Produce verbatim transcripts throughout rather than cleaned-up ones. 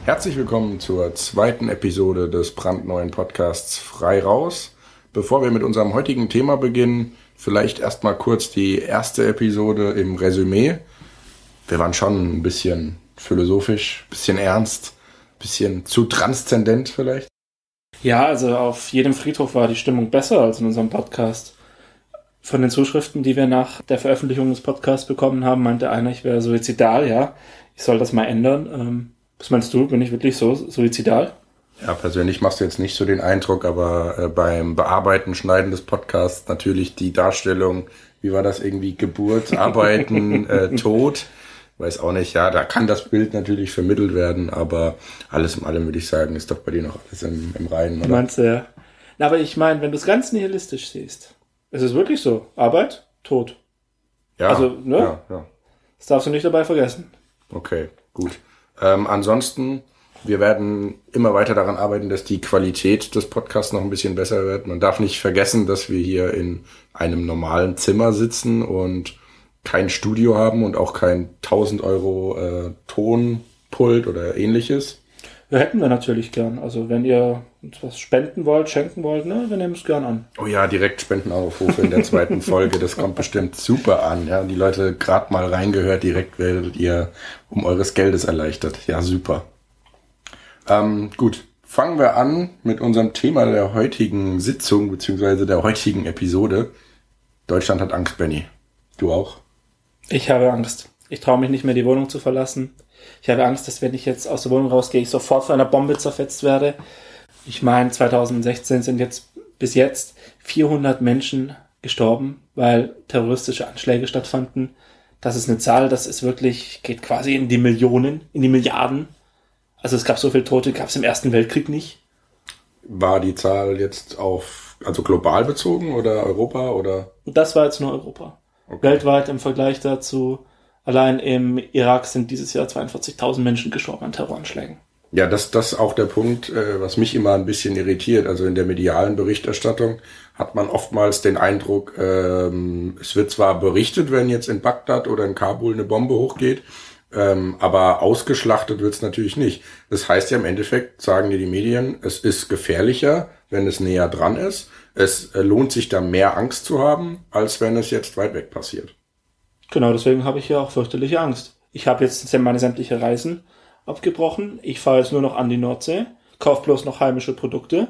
Herzlich willkommen zur zweiten Episode des brandneuen Podcasts Frei Raus. Bevor wir mit unserem heutigen Thema beginnen, vielleicht erstmal kurz die erste Episode im Resümee. Wir waren schon ein bisschen philosophisch, ein bisschen ernst, ein bisschen zu transzendent vielleicht. Ja, also auf jedem Friedhof war die Stimmung besser als in unserem Podcast. Von den Zuschriften, die wir nach der Veröffentlichung des Podcasts bekommen haben, meinte einer, ich wäre suizidal, ja. Ich soll das mal ändern. Ähm, was meinst du, bin ich wirklich so suizidal? Ja, persönlich machst du jetzt nicht so den Eindruck, aber äh, beim Bearbeiten, Schneiden des Podcasts natürlich die Darstellung, wie war das irgendwie, Geburt, Arbeiten, äh, Tod, weiß auch nicht, ja, da kann das Bild natürlich vermittelt werden, aber alles in allem würde ich sagen, ist doch bei dir noch alles im, im Reinen, oder? Meinst du, ja. Na, aber ich meine, wenn du es ganz nihilistisch siehst, es ist wirklich so, Arbeit, Tod. Ja, also, ne? ja, ja. Das darfst du nicht dabei vergessen. Okay, gut. Ähm, ansonsten, wir werden immer weiter daran arbeiten, dass die Qualität des Podcasts noch ein bisschen besser wird. Man darf nicht vergessen, dass wir hier in einem normalen Zimmer sitzen und kein Studio haben und auch kein tausend Euro äh, Tonpult oder ähnliches. Ja, hätten wir natürlich gern. Also wenn ihr uns was spenden wollt, schenken wollt, ne, wir nehmen es gern an. Oh ja, direkt Spendenaufrufe in der zweiten Folge. Das kommt bestimmt super an. Ja, die Leute gerade mal reingehört, direkt werdet ihr um eures Geldes erleichtert. Ja, super. Ähm, gut, fangen wir an mit unserem Thema der heutigen Sitzung beziehungsweise der heutigen Episode. Deutschland hat Angst, Benny. Du auch? Ich habe Angst. Ich traue mich nicht mehr, die Wohnung zu verlassen. Ich habe Angst, dass wenn ich jetzt aus der Wohnung rausgehe, ich sofort von einer Bombe zerfetzt werde. Ich meine, zwanzig sechzehn sind jetzt bis jetzt vierhundert Menschen gestorben, weil terroristische Anschläge stattfanden. Das ist eine Zahl, das ist wirklich, geht quasi in die Millionen, in die Milliarden. Also es gab so viele Tote, gab es im Ersten Weltkrieg nicht. War die Zahl jetzt auf, also global bezogen oder Europa oder? Das war jetzt nur Europa. Okay. Weltweit im Vergleich dazu, allein im Irak sind dieses Jahr zweiundvierzigtausend Menschen gestorben an Terroranschlägen. Ja, das das ist auch der Punkt, äh, was mich immer ein bisschen irritiert. Also in der medialen Berichterstattung hat man oftmals den Eindruck, ähm, es wird zwar berichtet, wenn jetzt in Bagdad oder in Kabul eine Bombe hochgeht, ähm, aber ausgeschlachtet wird es natürlich nicht. Das heißt ja im Endeffekt, sagen dir die Medien, es ist gefährlicher, wenn es näher dran ist. Es äh, lohnt sich da mehr Angst zu haben, als wenn es jetzt weit weg passiert. Genau, deswegen habe ich ja auch fürchterliche Angst. Ich habe jetzt meine sämtliche Reisen abgebrochen. Ich fahre jetzt nur noch an die Nordsee, kaufe bloß noch heimische Produkte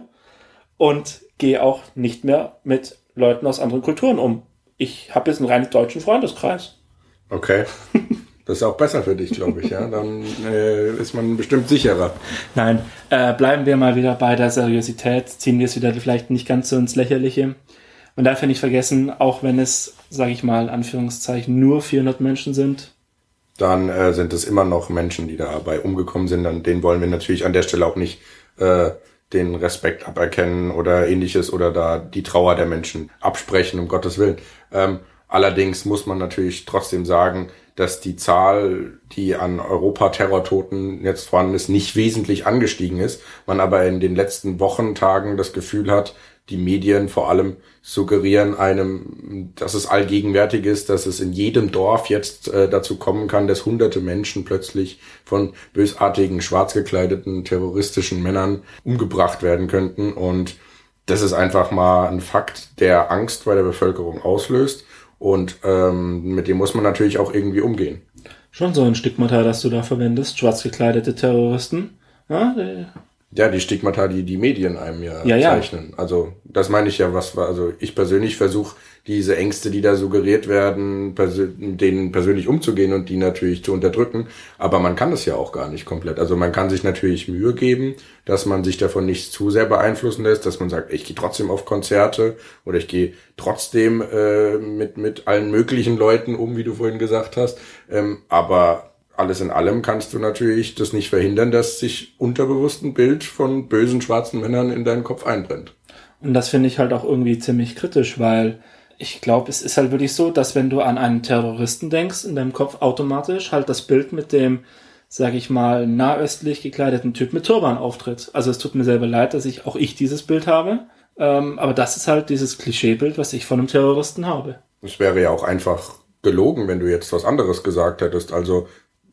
und gehe auch nicht mehr mit Leuten aus anderen Kulturen um. Ich habe jetzt einen rein deutschen Freundeskreis. Okay. Das ist auch besser für dich, glaube ich. Ja, dann äh, ist man bestimmt sicherer. Nein, äh, bleiben wir mal wieder bei der Seriosität. Ziehen wir es wieder vielleicht nicht ganz so ins Lächerliche. Man darf ja nicht vergessen, auch wenn es, sage ich mal, Anführungszeichen, nur vierhundert Menschen sind. Dann äh, sind es immer noch Menschen, die dabei umgekommen sind. An denen wollen wir natürlich an der Stelle auch nicht äh, den Respekt aberkennen oder ähnliches oder da die Trauer der Menschen absprechen, um Gottes Willen. Ähm, allerdings muss man natürlich trotzdem sagen, dass die Zahl, die an Europa-Terrortoten jetzt vorhanden ist, nicht wesentlich angestiegen ist. Man aber in den letzten Wochen, Tagen das Gefühl hat, die Medien vor allem suggerieren einem, dass es allgegenwärtig ist, dass es in jedem Dorf jetzt äh, dazu kommen kann, dass hunderte Menschen plötzlich von bösartigen, schwarz gekleideten, terroristischen Männern umgebracht werden könnten. Und das ist einfach mal ein Fakt, der Angst bei der Bevölkerung auslöst. Und ähm, mit dem muss man natürlich auch irgendwie umgehen. Schon so ein Stigmata, das du da verwendest, schwarz gekleidete Terroristen. Ja, die Ja, die Stigmata, die die Medien einem ja, ja, ja. zeichnen. Also das meine ich ja, was war. Also ich persönlich versuche diese Ängste, die da suggeriert werden, persö- denen persönlich umzugehen und die natürlich zu unterdrücken. Aber man kann das ja auch gar nicht komplett. Also man kann sich natürlich Mühe geben, dass man sich davon nicht zu sehr beeinflussen lässt, dass man sagt, ich gehe trotzdem auf Konzerte oder ich gehe trotzdem äh, mit mit allen möglichen Leuten um, wie du vorhin gesagt hast. Ähm, aber alles in allem kannst du natürlich das nicht verhindern, dass sich unterbewusst ein Bild von bösen schwarzen Männern in deinen Kopf einbrennt. Und das finde ich halt auch irgendwie ziemlich kritisch, weil ich glaube, es ist halt wirklich so, dass wenn du an einen Terroristen denkst, in deinem Kopf automatisch halt das Bild mit dem, sage ich mal, nahöstlich gekleideten Typ mit Turban auftritt. Also es tut mir selber leid, dass ich auch ich dieses Bild habe, ähm, aber das ist halt dieses Klischeebild, was ich von einem Terroristen habe. Es wäre ja auch einfach gelogen, wenn du jetzt was anderes gesagt hättest. Also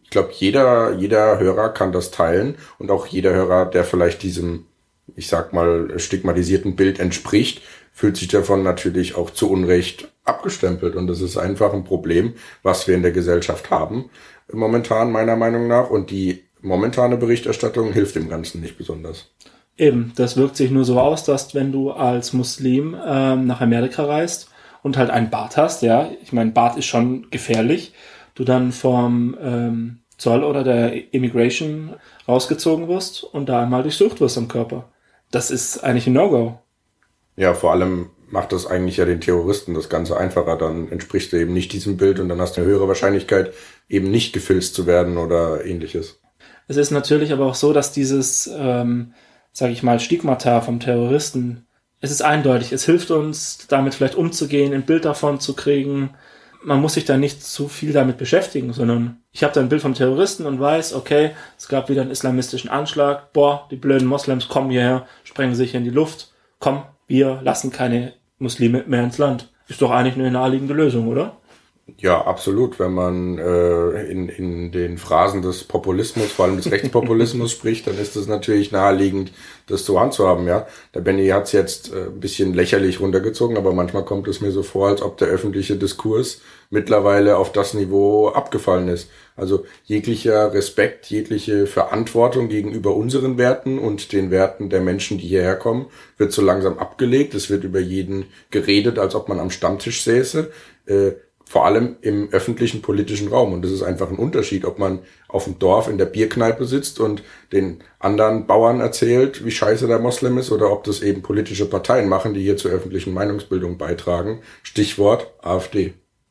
Ich glaube, jeder, jeder Hörer kann das teilen und auch jeder Hörer, der vielleicht diesem, ich sag mal, stigmatisierten Bild entspricht, fühlt sich davon natürlich auch zu Unrecht abgestempelt. Und das ist einfach ein Problem, was wir in der Gesellschaft haben, momentan meiner Meinung nach. Und die momentane Berichterstattung hilft dem Ganzen nicht besonders. Eben, das wirkt sich nur so aus, dass wenn du als Muslim ähm, nach Amerika reist und halt einen Bart hast, ja, ich meine, Bart ist schon gefährlich, du dann vom ähm, Zoll oder der Immigration rausgezogen wirst und da einmal durchsucht wirst am Körper. Das ist eigentlich ein No-Go. Ja, vor allem macht das eigentlich ja den Terroristen das Ganze einfacher. Dann entsprichst du eben nicht diesem Bild und dann hast du eine höhere Wahrscheinlichkeit, eben nicht gefilzt zu werden oder ähnliches. Es ist natürlich aber auch so, dass dieses, ähm, sage ich mal, Stigmata vom Terroristen, es ist eindeutig, es hilft uns, damit vielleicht umzugehen, ein Bild davon zu kriegen. Man muss sich da nicht zu viel damit beschäftigen, sondern ich habe da ein Bild vom Terroristen und weiß, okay, es gab wieder einen islamistischen Anschlag, boah, die blöden Moslems kommen hierher, sprengen sich in die Luft, komm, wir lassen keine Muslime mehr ins Land. Ist doch eigentlich eine naheliegende Lösung, oder? Ja, absolut. Wenn man äh, in, in den Phrasen des Populismus, vor allem des Rechtspopulismus spricht, dann ist es natürlich naheliegend, das so handzuhaben, ja. Der Benny hat's jetzt äh, ein bisschen lächerlich runtergezogen, aber manchmal kommt es mir so vor, als ob der öffentliche Diskurs mittlerweile auf das Niveau abgefallen ist. Also jeglicher Respekt, jegliche Verantwortung gegenüber unseren Werten und den Werten der Menschen, die hierher kommen, wird so langsam abgelegt. Es wird über jeden geredet, als ob man am Stammtisch säße. Äh, Vor allem im öffentlichen politischen Raum. Und das ist einfach ein Unterschied, ob man auf dem Dorf in der Bierkneipe sitzt und den anderen Bauern erzählt, wie scheiße der Moslem ist, oder ob das eben politische Parteien machen, die hier zur öffentlichen Meinungsbildung beitragen. Stichwort AfD.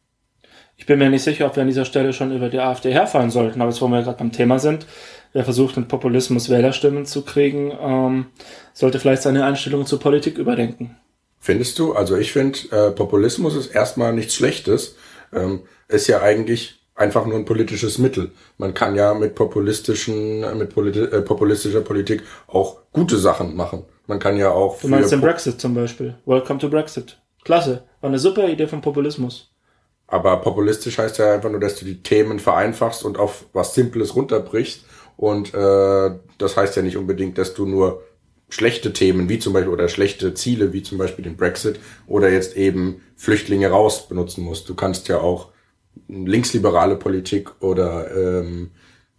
Ich bin mir nicht sicher, ob wir an dieser Stelle schon über die AfD herfallen sollten, aber jetzt, wo wir gerade beim Thema sind, wer versucht, mit Populismus Wählerstimmen zu kriegen, ähm, sollte vielleicht seine Einstellung zur Politik überdenken. Findest du? Also ich finde, äh, Populismus ist erstmal nichts Schlechtes. Ähm, ist ja eigentlich einfach nur ein politisches Mittel. Man kann ja mit populistischen, mit politi- äh, populistischer Politik auch gute Sachen machen. Man kann ja auch... Du meinst den Brexit zum Beispiel. Welcome to Brexit. Klasse. War eine super Idee von Populismus. Aber populistisch heißt ja einfach nur, dass du die Themen vereinfachst und auf was Simples runterbrichst. Und äh, das heißt ja nicht unbedingt, dass du nur schlechte Themen wie zum Beispiel oder schlechte Ziele wie zum Beispiel den Brexit oder jetzt eben Flüchtlinge raus benutzen musst. Du kannst ja auch linksliberale Politik oder ähm,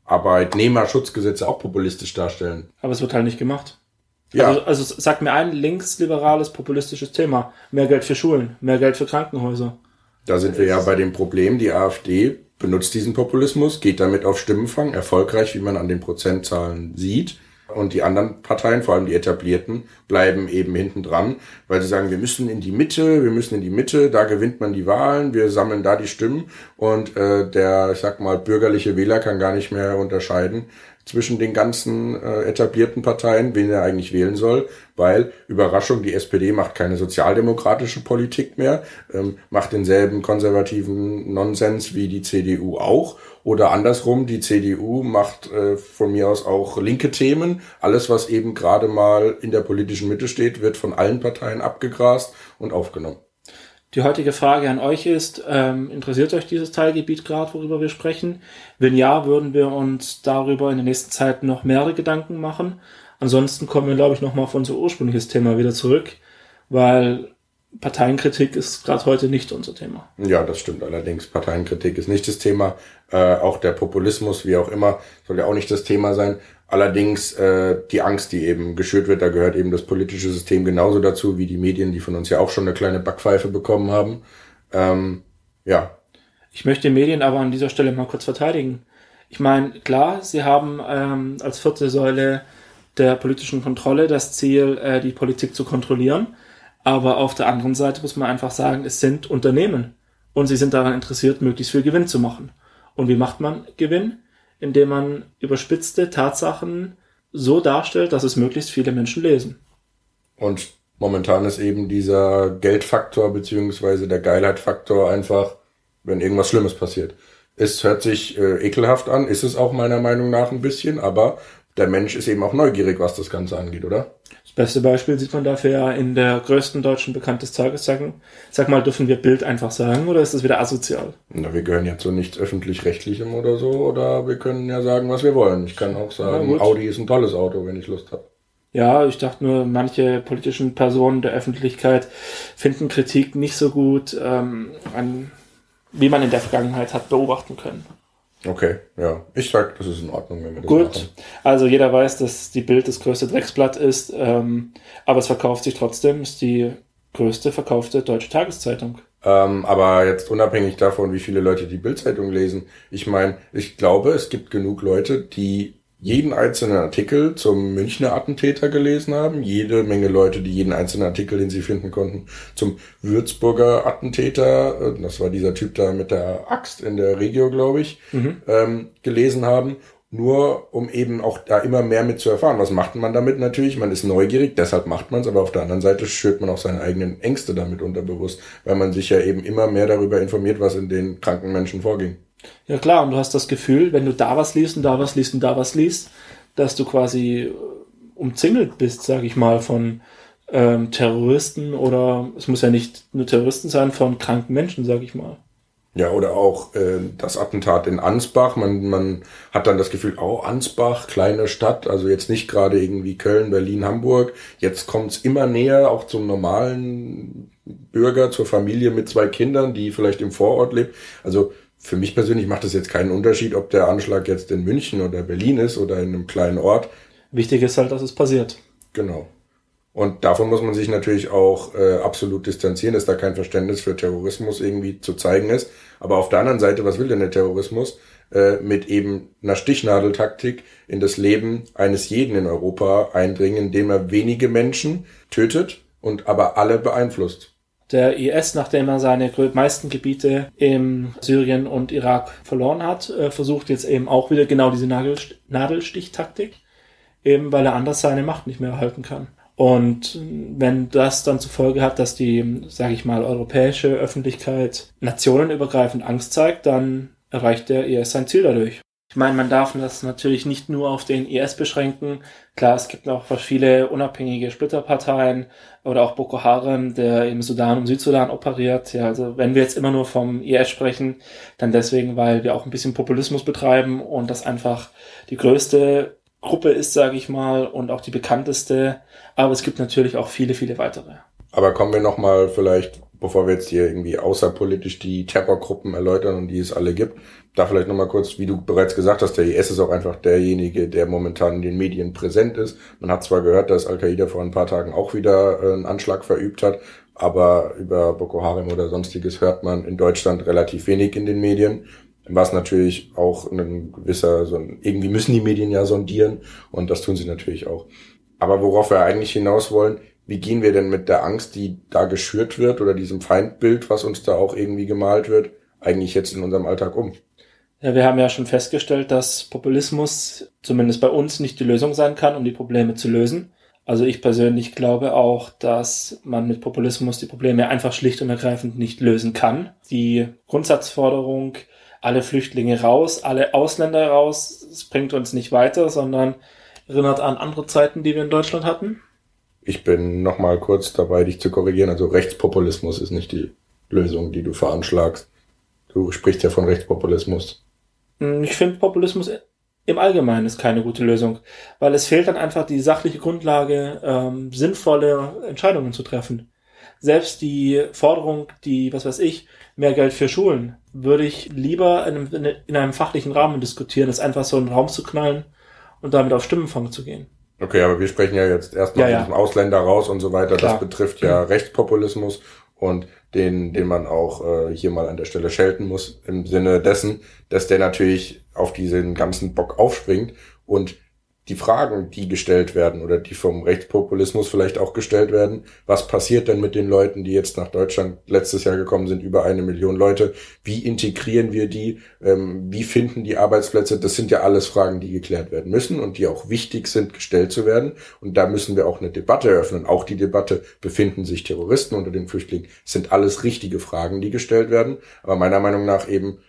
Arbeitnehmerschutzgesetze auch populistisch darstellen. Aber es wird halt nicht gemacht. Ja. Also, also sag mir ein linksliberales, populistisches Thema. Mehr Geld für Schulen, mehr Geld für Krankenhäuser. Da sind wir ja bei dem Problem, die AfD benutzt diesen Populismus, geht damit auf Stimmenfang, erfolgreich, wie man an den Prozentzahlen sieht. Und die anderen Parteien, vor allem die etablierten, bleiben eben hinten dran, weil sie sagen, wir müssen in die Mitte, wir müssen in die Mitte, da gewinnt man die Wahlen, wir sammeln da die Stimmen und äh, der, ich sag mal, bürgerliche Wähler kann gar nicht mehr unterscheiden zwischen den ganzen äh, etablierten Parteien, wen er eigentlich wählen soll, weil, Überraschung, die S P D macht keine sozialdemokratische Politik mehr, ähm, macht denselben konservativen Nonsens wie die C D U auch. Oder andersrum, die C D U macht äh, von mir aus auch linke Themen. Alles, was eben gerade mal in der politischen Mitte steht, wird von allen Parteien abgegrast und aufgenommen. Die heutige Frage an euch ist, ähm, interessiert euch dieses Teilgebiet gerade, worüber wir sprechen? Wenn ja, würden wir uns darüber in der nächsten Zeit noch mehrere Gedanken machen. Ansonsten kommen wir, glaube ich, nochmal auf unser ursprüngliches Thema wieder zurück, weil Parteienkritik ist gerade heute nicht unser Thema. Ja, das stimmt allerdings. Parteienkritik ist nicht das Thema. Äh, auch der Populismus, wie auch immer, soll ja auch nicht das Thema sein. Allerdings äh, die Angst, die eben geschürt wird, da gehört eben das politische System genauso dazu wie die Medien, die von uns ja auch schon eine kleine Backpfeife bekommen haben. Ähm, ja. Ich möchte die Medien aber an dieser Stelle mal kurz verteidigen. Ich meine, klar, sie haben ähm, als vierte Säule der politischen Kontrolle das Ziel, äh, die Politik zu kontrollieren. Aber auf der anderen Seite muss man einfach sagen, es sind Unternehmen und sie sind daran interessiert, möglichst viel Gewinn zu machen. Und wie macht man Gewinn? Indem man überspitzte Tatsachen so darstellt, dass es möglichst viele Menschen lesen. Und momentan ist eben dieser Geldfaktor beziehungsweise der Geilheitfaktor einfach, wenn irgendwas Schlimmes passiert. Es hört sich äh, ekelhaft an, ist es auch meiner Meinung nach ein bisschen, aber der Mensch ist eben auch neugierig, was das Ganze angeht, oder? Es Beste Beispiel sieht man dafür ja in der größten deutschen Bekannten des Tageszeitung. Sag mal, dürfen wir Bild einfach sagen oder ist das wieder asozial? Na, wir gehören ja zu nichts Öffentlich-Rechtlichem oder so, oder wir können ja sagen, was wir wollen. Ich kann auch sagen, Audi ist ein tolles Auto, wenn ich Lust habe. Ja, ich dachte nur, manche politischen Personen der Öffentlichkeit finden Kritik nicht so gut, ähm, an, wie man in der Vergangenheit hat beobachten können. Okay, ja. Ich sag, das ist in Ordnung, wenn wir das Gut, machen. Also jeder weiß, dass die Bild das größte Drecksblatt ist, ähm, aber es verkauft sich trotzdem, ist die größte verkaufte deutsche Tageszeitung. Ähm, aber jetzt unabhängig davon, wie viele Leute die Bild-Zeitung lesen, ich meine, ich glaube, es gibt genug Leute, die jeden einzelnen Artikel zum Münchner Attentäter gelesen haben, jede Menge Leute, die jeden einzelnen Artikel, den sie finden konnten, zum Würzburger Attentäter, das war dieser Typ da mit der Axt in der Regio, glaube ich, mhm. ähm, gelesen haben, nur um eben auch da immer mehr mit zu erfahren. Was macht man damit? Natürlich, man ist neugierig, deshalb macht man es, aber auf der anderen Seite schürt man auch seine eigenen Ängste damit unterbewusst, weil man sich ja eben immer mehr darüber informiert, was in den kranken Menschen vorging. Ja klar, und du hast das Gefühl, wenn du da was liest und da was liest und da was liest, dass du quasi umzingelt bist, sag ich mal, von ähm, Terroristen oder es muss ja nicht nur Terroristen sein, von kranken Menschen, sag ich mal. Ja, oder auch äh, das Attentat in Ansbach. Man, man hat dann das Gefühl, oh, Ansbach, kleine Stadt, also jetzt nicht gerade irgendwie Köln, Berlin, Hamburg. Jetzt kommt's immer näher, auch zum normalen Bürger, zur Familie mit zwei Kindern, die vielleicht im Vorort lebt. Also für mich persönlich macht es jetzt keinen Unterschied, ob der Anschlag jetzt in München oder Berlin ist oder in einem kleinen Ort. Wichtig ist halt, dass es passiert. Genau. Und davon muss man sich natürlich auch äh, absolut distanzieren, dass da kein Verständnis für Terrorismus irgendwie zu zeigen ist. Aber auf der anderen Seite, was will denn der Terrorismus? Äh, mit eben einer Stichnadeltaktik in das Leben eines jeden in Europa eindringen, indem er wenige Menschen tötet und aber alle beeinflusst. Der I S, nachdem er seine meisten Gebiete in Syrien und Irak verloren hat, versucht jetzt eben auch wieder genau diese Nadelstichtaktik, eben weil er anders seine Macht nicht mehr erhalten kann. Und wenn das dann zur Folge hat, dass die, sage ich mal, europäische Öffentlichkeit nationenübergreifend Angst zeigt, dann erreicht der I S sein Ziel dadurch. Ich meine, man darf das natürlich nicht nur auf den I S beschränken. Klar, es gibt noch viele unabhängige Splitterparteien oder auch Boko Haram, der im Sudan und Südsudan operiert. Ja, also wenn wir jetzt immer nur vom I S sprechen, dann deswegen, weil wir auch ein bisschen Populismus betreiben und das einfach die größte Gruppe ist, sage ich mal, und auch die bekannteste. Aber es gibt natürlich auch viele, viele weitere. Aber kommen wir nochmal vielleicht, bevor wir jetzt hier irgendwie außerpolitisch die Terrorgruppen erläutern und die es alle gibt, da vielleicht nochmal kurz, wie du bereits gesagt hast, der I S ist auch einfach derjenige, der momentan in den Medien präsent ist. Man hat zwar gehört, dass Al-Qaida vor ein paar Tagen auch wieder einen Anschlag verübt hat, aber über Boko Haram oder sonstiges hört man in Deutschland relativ wenig in den Medien. Was natürlich auch ein gewisser, so ein, irgendwie müssen die Medien ja sondieren und das tun sie natürlich auch. Aber worauf wir eigentlich hinaus wollen, wie gehen wir denn mit der Angst, die da geschürt wird oder diesem Feindbild, was uns da auch irgendwie gemalt wird, eigentlich jetzt in unserem Alltag um? Ja, wir haben ja schon festgestellt, dass Populismus zumindest bei uns nicht die Lösung sein kann, um die Probleme zu lösen. Also ich persönlich glaube auch, dass man mit Populismus die Probleme einfach schlicht und ergreifend nicht lösen kann. Die Grundsatzforderung, alle Flüchtlinge raus, alle Ausländer raus, es bringt uns nicht weiter, sondern erinnert an andere Zeiten, die wir in Deutschland hatten. Ich bin noch mal kurz dabei, dich zu korrigieren. Also Rechtspopulismus ist nicht die Lösung, die du veranschlagst. Du sprichst ja von Rechtspopulismus. Ich finde, Populismus im Allgemeinen ist keine gute Lösung, weil es fehlt dann einfach die sachliche Grundlage, ähm, sinnvolle Entscheidungen zu treffen. Selbst die Forderung, die, was weiß ich, mehr Geld für Schulen, würde ich lieber in einem, in einem fachlichen Rahmen diskutieren, als einfach so in den Raum zu knallen und damit auf Stimmenfang zu gehen. Okay, aber wir sprechen ja jetzt erstmal ja, mit dem Ausländer raus und so weiter. Klar. Das betrifft ja mhm. Rechtspopulismus und den, den man auch äh, hier mal an der Stelle schelten muss, im Sinne dessen, dass der natürlich auf diesen ganzen Bock aufspringt und die Fragen, die gestellt werden oder die vom Rechtspopulismus vielleicht auch gestellt werden, was passiert denn mit den Leuten, die jetzt nach Deutschland letztes Jahr gekommen sind, über eine Million Leute, wie integrieren wir die, ähm, wie finden die Arbeitsplätze, das sind ja alles Fragen, die geklärt werden müssen und die auch wichtig sind, gestellt zu werden und da müssen wir auch eine Debatte eröffnen, auch die Debatte, befinden sich Terroristen unter den Flüchtlingen, das sind alles richtige Fragen, die gestellt werden, aber meiner Meinung nach eben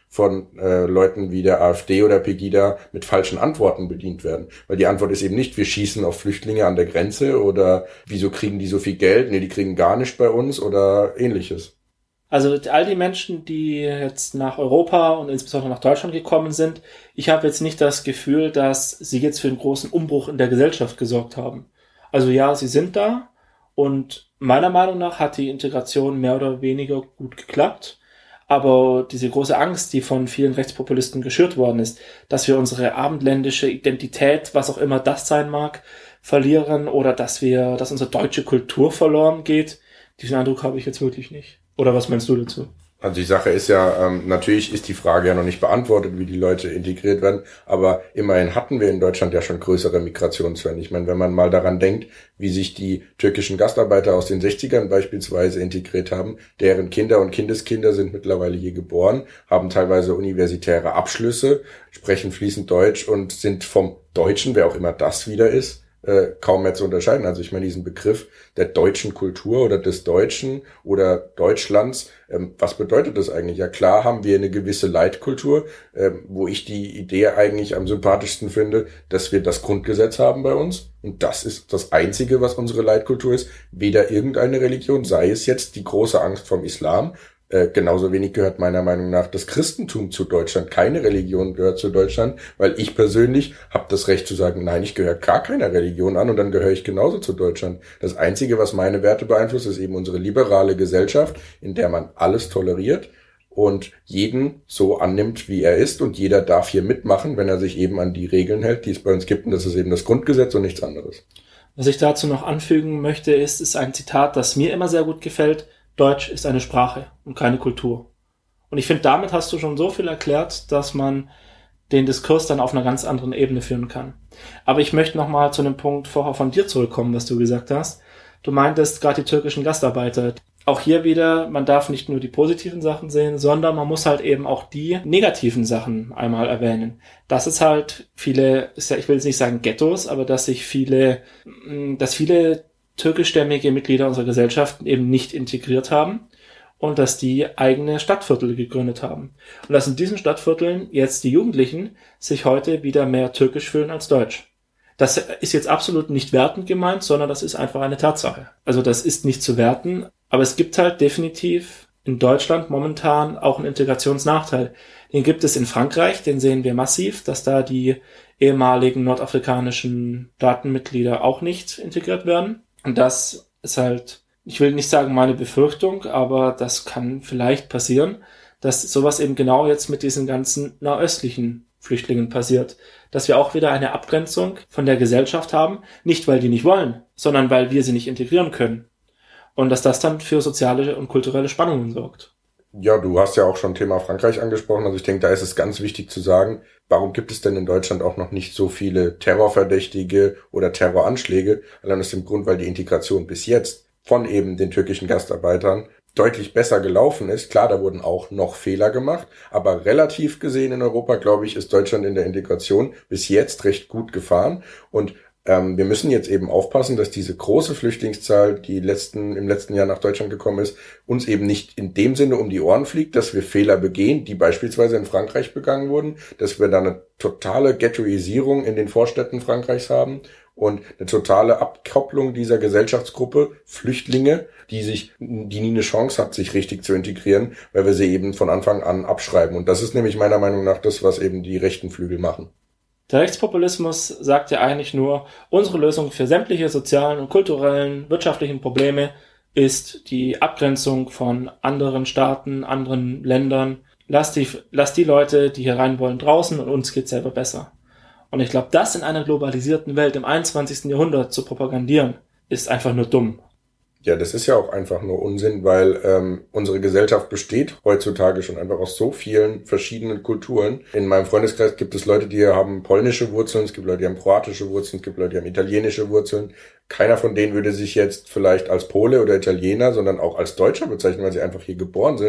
von äh, Leuten wie der AfD oder Pegida mit falschen Antworten bedient werden. Weil die Antwort ist eben nicht, wir schießen auf Flüchtlinge an der Grenze oder wieso kriegen die so viel Geld? Nee, die kriegen gar nichts bei uns oder ähnliches. Also all die Menschen, die jetzt nach Europa und insbesondere nach Deutschland gekommen sind, ich habe jetzt nicht das Gefühl, dass sie jetzt für einen großen Umbruch in der Gesellschaft gesorgt haben. Also ja, sie sind da und meiner Meinung nach hat die Integration mehr oder weniger gut geklappt. Aber diese große Angst, die von vielen Rechtspopulisten geschürt worden ist, dass wir unsere abendländische Identität, was auch immer das sein mag, verlieren oder dass wir, dass unsere deutsche Kultur verloren geht, diesen Eindruck habe ich jetzt wirklich nicht. Oder was meinst du dazu? Also die Sache ist ja, ähm, natürlich ist die Frage ja noch nicht beantwortet, wie die Leute integriert werden, aber immerhin hatten wir in Deutschland ja schon größere Migrationswellen. Ich meine, wenn man mal daran denkt, wie sich die türkischen Gastarbeiter aus den sechzigern beispielsweise integriert haben, deren Kinder und Kindeskinder sind mittlerweile hier geboren, haben teilweise universitäre Abschlüsse, sprechen fließend Deutsch und sind vom Deutschen, wer auch immer das wieder ist, Äh, kaum mehr zu unterscheiden. Also ich meine, diesen Begriff der deutschen Kultur oder des Deutschen oder Deutschlands, ähm, was bedeutet das eigentlich? Ja, klar haben wir eine gewisse Leitkultur, ähm, wo ich die Idee eigentlich am sympathischsten finde, dass wir das Grundgesetz haben bei uns. Und das ist das Einzige, was unsere Leitkultur ist. Weder irgendeine Religion, sei es jetzt die große Angst vom Islam, Äh, genauso wenig gehört meiner Meinung nach das Christentum zu Deutschland. Keine Religion gehört zu Deutschland, weil ich persönlich habe das Recht zu sagen, nein, ich gehöre gar keiner Religion an und dann gehöre ich genauso zu Deutschland. Das Einzige, was meine Werte beeinflusst, ist eben unsere liberale Gesellschaft, in der man alles toleriert und jeden so annimmt, wie er ist und jeder darf hier mitmachen, wenn er sich eben an die Regeln hält, die es bei uns gibt, und das ist eben das Grundgesetz und nichts anderes. Was ich dazu noch anfügen möchte, ist, ist ein Zitat, das mir immer sehr gut gefällt: Deutsch ist eine Sprache und keine Kultur. Und ich finde, damit hast du schon so viel erklärt, dass man den Diskurs dann auf einer ganz anderen Ebene führen kann. Aber ich möchte nochmal zu dem Punkt vorher von dir zurückkommen, was du gesagt hast. Du meintest gerade die türkischen Gastarbeiter. Auch hier wieder, man darf nicht nur die positiven Sachen sehen, sondern man muss halt eben auch die negativen Sachen einmal erwähnen. Dass es halt viele, ich will jetzt nicht sagen Ghettos, aber dass sich viele, dass viele türkischstämmige Mitglieder unserer Gesellschaft eben nicht integriert haben und dass die eigene Stadtviertel gegründet haben. Und dass in diesen Stadtvierteln jetzt die Jugendlichen sich heute wieder mehr türkisch fühlen als deutsch. Das ist jetzt absolut nicht wertend gemeint, sondern das ist einfach eine Tatsache. Also das ist nicht zu werten, aber es gibt halt definitiv in Deutschland momentan auch einen Integrationsnachteil. Den gibt es in Frankreich, den sehen wir massiv, dass da die ehemaligen nordafrikanischen Staatenmitglieder auch nicht integriert werden. Und das ist halt, ich will nicht sagen meine Befürchtung, aber das kann vielleicht passieren, dass sowas eben genau jetzt mit diesen ganzen nahöstlichen Flüchtlingen passiert. Dass wir auch wieder eine Abgrenzung von der Gesellschaft haben, nicht weil die nicht wollen, sondern weil wir sie nicht integrieren können. Und dass das dann für soziale und kulturelle Spannungen sorgt. Ja, du hast ja auch schon Thema Frankreich angesprochen. Also ich denke, da ist es ganz wichtig zu sagen, warum gibt es denn in Deutschland auch noch nicht so viele Terrorverdächtige oder Terroranschläge? Allein aus dem Grund, weil die Integration bis jetzt von eben den türkischen Gastarbeitern deutlich besser gelaufen ist. Klar, da wurden auch noch Fehler gemacht, aber relativ gesehen in Europa, glaube ich, ist Deutschland in der Integration bis jetzt recht gut gefahren. Und wir müssen jetzt eben aufpassen, dass diese große Flüchtlingszahl, die letzten, im letzten Jahr nach Deutschland gekommen ist, uns eben nicht in dem Sinne um die Ohren fliegt, dass wir Fehler begehen, die beispielsweise in Frankreich begangen wurden, dass wir da eine totale Ghettoisierung in den Vorstädten Frankreichs haben und eine totale Abkopplung dieser Gesellschaftsgruppe Flüchtlinge, die sich, die nie eine Chance hat, sich richtig zu integrieren, weil wir sie eben von Anfang an abschreiben. Und das ist nämlich meiner Meinung nach das, was eben die rechten Flügel machen. Der Rechtspopulismus sagt ja eigentlich nur, unsere Lösung für sämtliche sozialen und kulturellen, wirtschaftlichen Probleme ist die Abgrenzung von anderen Staaten, anderen Ländern. Lass die, lass die Leute, die hier rein wollen, draußen und uns geht's selber besser. Und ich glaube, das in einer globalisierten Welt im einundzwanzigsten Jahrhundert zu propagandieren, ist einfach nur dumm. Ja, das ist ja auch einfach nur Unsinn, weil ähm, unsere Gesellschaft besteht heutzutage schon einfach aus so vielen verschiedenen Kulturen. In meinem Freundeskreis gibt es Leute, die haben polnische Wurzeln, es gibt Leute, die haben kroatische Wurzeln, es gibt Leute, die haben italienische Wurzeln. Keiner von denen würde sich jetzt vielleicht als Pole oder Italiener, sondern auch als Deutscher bezeichnen, weil sie einfach hier geboren sind.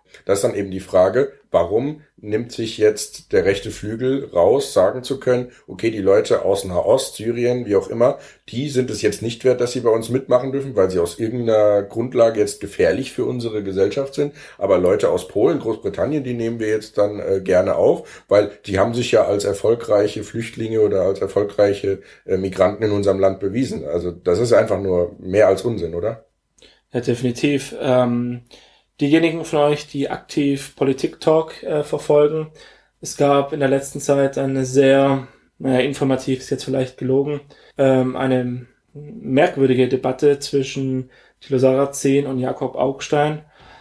Das ist dann eben die Frage, warum nimmt sich jetzt der rechte Flügel raus, sagen zu können, okay, die Leute aus Nahost, Syrien, wie auch immer, die sind es jetzt nicht wert, dass sie bei uns mitmachen dürfen, weil sie aus irgendeiner Grundlage jetzt gefährlich für unsere Gesellschaft sind. Aber Leute aus Polen, Großbritannien, die nehmen wir jetzt dann äh, gerne auf, weil die haben sich ja als erfolgreiche Flüchtlinge oder als erfolgreiche äh, Migranten in unserem Land bewiesen. Also das ist einfach nur mehr als Unsinn, oder? Ja, definitiv. Ähm Diejenigen von euch, die aktiv Politik-Talk äh, verfolgen, es gab in der letzten Zeit eine sehr, naja, informativ ist jetzt vielleicht gelogen, ähm, eine merkwürdige Debatte zwischen Thilo Sarrazin und Jakob Augstein,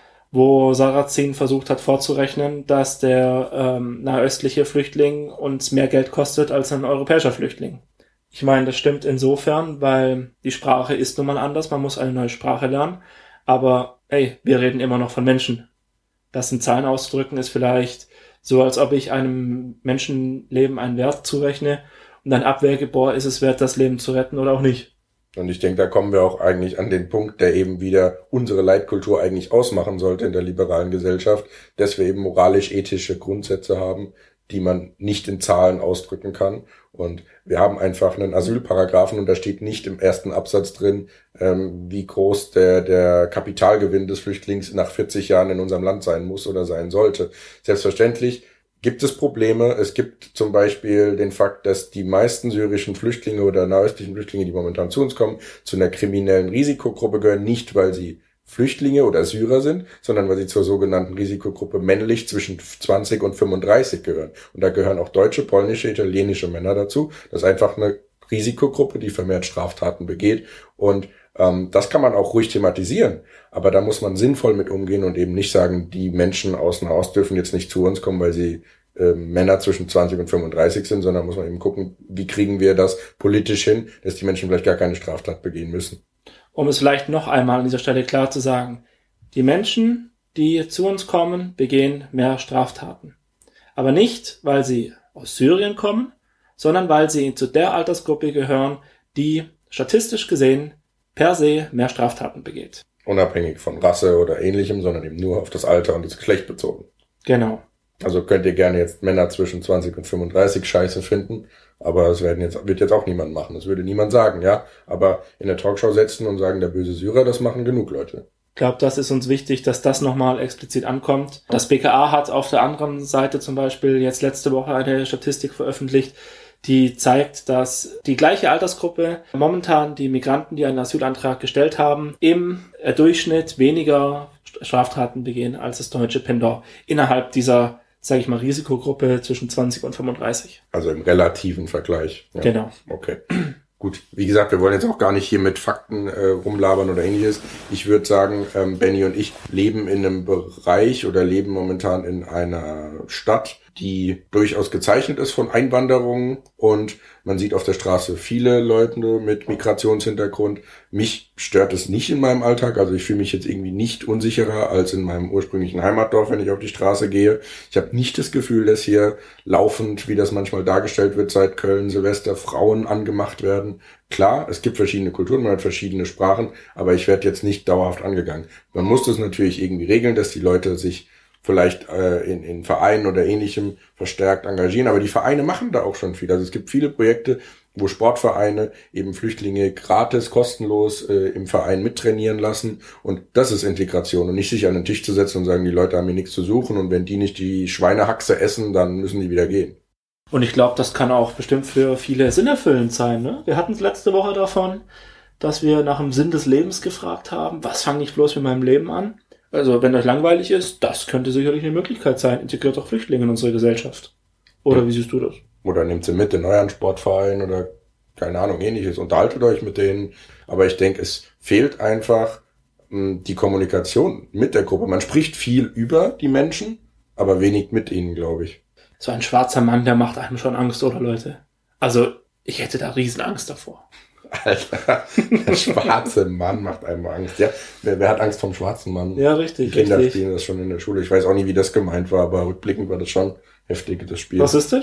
wo Sarrazin versucht hat vorzurechnen, dass der ähm, nahöstliche Flüchtling uns mehr Geld kostet als ein europäischer Flüchtling. Ich meine, das stimmt insofern, weil die Sprache ist nun mal anders, man muss eine neue Sprache lernen, aber ey, wir reden immer noch von Menschen. Das in Zahlen auszudrücken ist vielleicht so, als ob ich einem Menschenleben einen Wert zurechne und dann abwäge, boah, ist es wert, das Leben zu retten oder auch nicht. Und ich denke, da kommen wir auch eigentlich an den Punkt, der eben wieder unsere Leitkultur eigentlich ausmachen sollte in der liberalen Gesellschaft, dass wir eben moralisch-ethische Grundsätze haben, die man nicht in Zahlen ausdrücken kann. Und wir haben einfach einen Asylparagraphen und da steht nicht im ersten Absatz drin, ähm, wie groß der, der Kapitalgewinn des Flüchtlings nach vierzig Jahren in unserem Land sein muss oder sein sollte. Selbstverständlich gibt es Probleme. Es gibt zum Beispiel den Fakt, dass die meisten syrischen Flüchtlinge oder nahöstlichen Flüchtlinge, die momentan zu uns kommen, zu einer kriminellen Risikogruppe gehören, nicht weil sie Flüchtlinge oder Syrer sind, sondern weil sie zur sogenannten Risikogruppe männlich zwischen zwanzig und fünfunddreißig gehören. Und da gehören auch deutsche, polnische, italienische Männer dazu. Das ist einfach eine Risikogruppe, die vermehrt Straftaten begeht. Und ähm, das kann man auch ruhig thematisieren. Aber da muss man sinnvoll mit umgehen und eben nicht sagen, die Menschen aus Nahost dürfen jetzt nicht zu uns kommen, weil sie äh, Männer zwischen zwanzig und fünfunddreißig sind, sondern muss man eben gucken, wie kriegen wir das politisch hin, dass die Menschen vielleicht gar keine Straftat begehen müssen. Um es vielleicht noch einmal an dieser Stelle klar zu sagen, die Menschen, die zu uns kommen, begehen mehr Straftaten. Aber nicht, weil sie aus Syrien kommen, sondern weil sie zu der Altersgruppe gehören, die statistisch gesehen per se mehr Straftaten begeht. Unabhängig von Rasse oder Ähnlichem, sondern eben nur auf das Alter und das Geschlecht bezogen. Genau. Also könnt ihr gerne jetzt Männer zwischen zwanzig und fünfunddreißig scheiße finden, aber es werden jetzt, wird jetzt auch niemand machen. Das würde niemand sagen, ja. Aber in der Talkshow setzen und sagen, der böse Syrer, das machen genug Leute. Ich glaube, das ist uns wichtig, dass das nochmal explizit ankommt. Das B K A hat auf der anderen Seite zum Beispiel jetzt letzte Woche eine Statistik veröffentlicht, die zeigt, dass die gleiche Altersgruppe momentan die Migranten, die einen Asylantrag gestellt haben, im Durchschnitt weniger Straftaten begehen als das deutsche Pendant innerhalb dieser, sage ich mal, Risikogruppe zwischen zwanzig und fünfunddreißig. Also im relativen Vergleich. Ja. Genau. Okay. Gut, wie gesagt, wir wollen jetzt auch gar nicht hier mit Fakten äh, rumlabern oder ähnliches. Ich würde sagen, ähm, Benny und ich leben in einem Bereich oder leben momentan in einer Stadt, die durchaus gezeichnet ist von Einwanderung und man sieht auf der Straße viele Leute mit Migrationshintergrund. Mich stört es nicht in meinem Alltag, also ich fühle mich jetzt irgendwie nicht unsicherer als in meinem ursprünglichen Heimatdorf, wenn ich auf die Straße gehe. Ich habe nicht das Gefühl, dass hier laufend, wie das manchmal dargestellt wird, seit Köln, Silvester, Frauen angemacht werden. Klar, es gibt verschiedene Kulturen, man hat verschiedene Sprachen, aber ich werde jetzt nicht dauerhaft angegangen. Man muss das natürlich irgendwie regeln, dass die Leute sich vielleicht äh, in, in Vereinen oder Ähnlichem verstärkt engagieren. Aber die Vereine machen da auch schon viel. Also es gibt viele Projekte, wo Sportvereine eben Flüchtlinge gratis, kostenlos äh, im Verein mittrainieren lassen. Und das ist Integration. Und nicht sich an den Tisch zu setzen und sagen, die Leute haben hier nichts zu suchen. Und wenn die nicht die Schweinehaxe essen, dann müssen die wieder gehen. Und ich glaube, das kann auch bestimmt für viele sinnerfüllend sein. Ne? Wir hatten es letzte Woche davon, dass wir nach dem Sinn des Lebens gefragt haben. Was fange ich bloß mit meinem Leben an? Also, wenn euch langweilig ist, das könnte sicherlich eine Möglichkeit sein. Integriert auch Flüchtlinge in unsere Gesellschaft. Oder ja. Wie siehst du das? Oder nehmt sie mit in euren Sportverein oder, keine Ahnung, Ähnliches. Unterhaltet euch mit denen. Aber ich denke, es fehlt einfach mh, die Kommunikation mit der Gruppe. Man spricht viel über die Menschen, aber wenig mit ihnen, glaube ich. So ein schwarzer Mann, der macht einem schon Angst, oder Leute? Also, ich hätte da riesen Angst davor. Alter, der schwarze Mann macht einem Angst. Ja, wer, wer hat Angst vom schwarzen Mann? Ja, richtig. Die Kinder richtig. spielen das schon in der Schule. Ich weiß auch nicht, wie das gemeint war, aber rückblickend war das schon heftig, das Spiel. Rassistisch?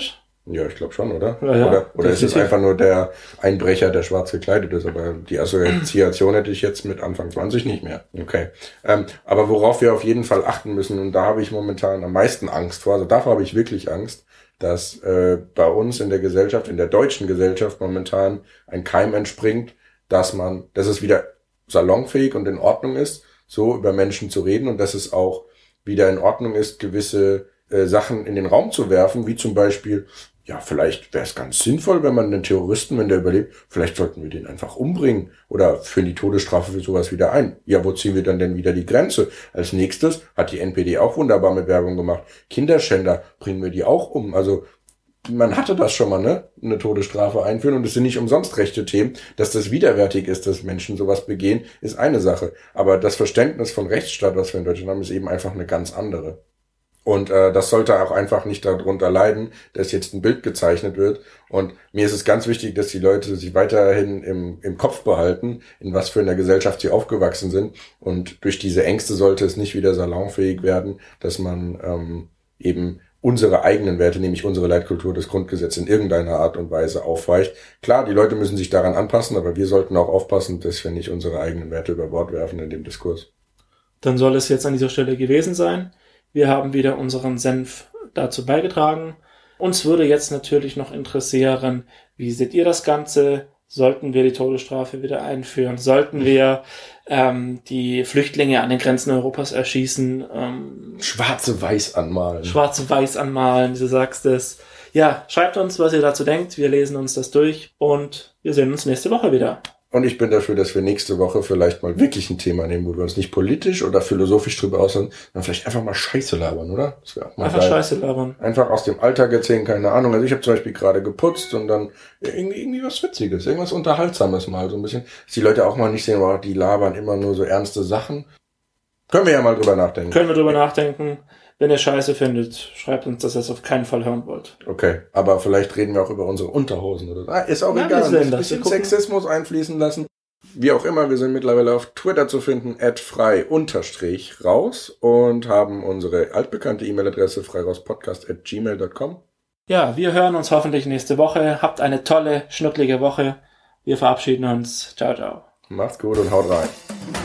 Ja, ich glaube schon, oder? Ja, ja, oder oder ist es definitiv. einfach nur der Einbrecher, der schwarz gekleidet ist? Aber die Assoziation hätte ich jetzt mit Anfang zwanzig nicht mehr. Okay. Ähm, aber worauf wir auf jeden Fall achten müssen, und da habe ich momentan am meisten Angst vor, also davor habe ich wirklich Angst, dass äh, bei uns in der Gesellschaft, in der deutschen Gesellschaft momentan ein Keim entspringt, dass man, dass es wieder salonfähig und in Ordnung ist, so über Menschen zu reden und dass es auch wieder in Ordnung ist, gewisse äh, Sachen in den Raum zu werfen, wie zum Beispiel, ja, vielleicht wäre es ganz sinnvoll, wenn man einen Terroristen, wenn der überlebt, vielleicht sollten wir den einfach umbringen oder führen die Todesstrafe für sowas wieder ein. Ja, wo ziehen wir dann denn wieder die Grenze? Als nächstes hat die N P D auch wunderbar mit Werbung gemacht. Kinderschänder, bringen wir die auch um. Also man hatte das schon mal, ne? Eine Todesstrafe einführen und es sind nicht umsonst rechte Themen. Dass das widerwärtig ist, dass Menschen sowas begehen, ist eine Sache. Aber das Verständnis von Rechtsstaat, was wir in Deutschland haben, ist eben einfach eine ganz andere. Und äh, das sollte auch einfach nicht darunter leiden, dass jetzt ein Bild gezeichnet wird. Und mir ist es ganz wichtig, dass die Leute sich weiterhin im, im Kopf behalten, in was für einer Gesellschaft sie aufgewachsen sind. Und durch diese Ängste sollte es nicht wieder salonfähig werden, dass man ähm, eben unsere eigenen Werte, nämlich unsere Leitkultur, das Grundgesetz in irgendeiner Art und Weise aufweicht. Klar, die Leute müssen sich daran anpassen, aber wir sollten auch aufpassen, dass wir nicht unsere eigenen Werte über Bord werfen in dem Diskurs. Dann soll es jetzt an dieser Stelle gewesen sein. Wir haben wieder unseren Senf dazu beigetragen. Uns würde jetzt natürlich noch interessieren, wie seht ihr das Ganze? Sollten wir die Todesstrafe wieder einführen? Sollten wir ähm, die Flüchtlinge an den Grenzen Europas erschießen? Ähm, Schwarze-Weiß anmalen. Schwarze-Weiß anmalen, wie du sagst es. Ja, schreibt uns, was ihr dazu denkt. Wir lesen uns das durch und wir sehen uns nächste Woche wieder. Und ich bin dafür, dass wir nächste Woche vielleicht mal wirklich ein Thema nehmen, wo wir uns nicht politisch oder philosophisch drüber aussehen, sondern vielleicht einfach mal Scheiße labern, oder? Das wäre auch mal Einfach geil. Scheiße labern. Einfach aus dem Alltag erzählen, keine Ahnung. Also ich habe zum Beispiel gerade geputzt und dann irgendwie, irgendwie was Witziges, irgendwas Unterhaltsames mal, so ein bisschen. Dass die Leute auch mal nicht sehen, oh, die labern immer nur so ernste Sachen. Können wir ja mal drüber nachdenken. Können wir drüber nachdenken. Wenn ihr Scheiße findet, schreibt uns, dass ihr es auf keinen Fall hören wollt. Okay, aber vielleicht reden wir auch über unsere Unterhosen oder so. Ah, ist auch Ja, egal. wir Ein sehen das. bisschen Wir gucken. Sexismus einfließen lassen. Wie auch immer, wir sind mittlerweile auf Twitter zu finden, at frei unterstrich raus und haben unsere altbekannte E-Mail-Adresse freirauspodcast at gmail dot com. Ja, wir hören uns hoffentlich nächste Woche. Habt eine tolle, schnucklige Woche. Wir verabschieden uns. Ciao, ciao. Macht's gut und haut rein.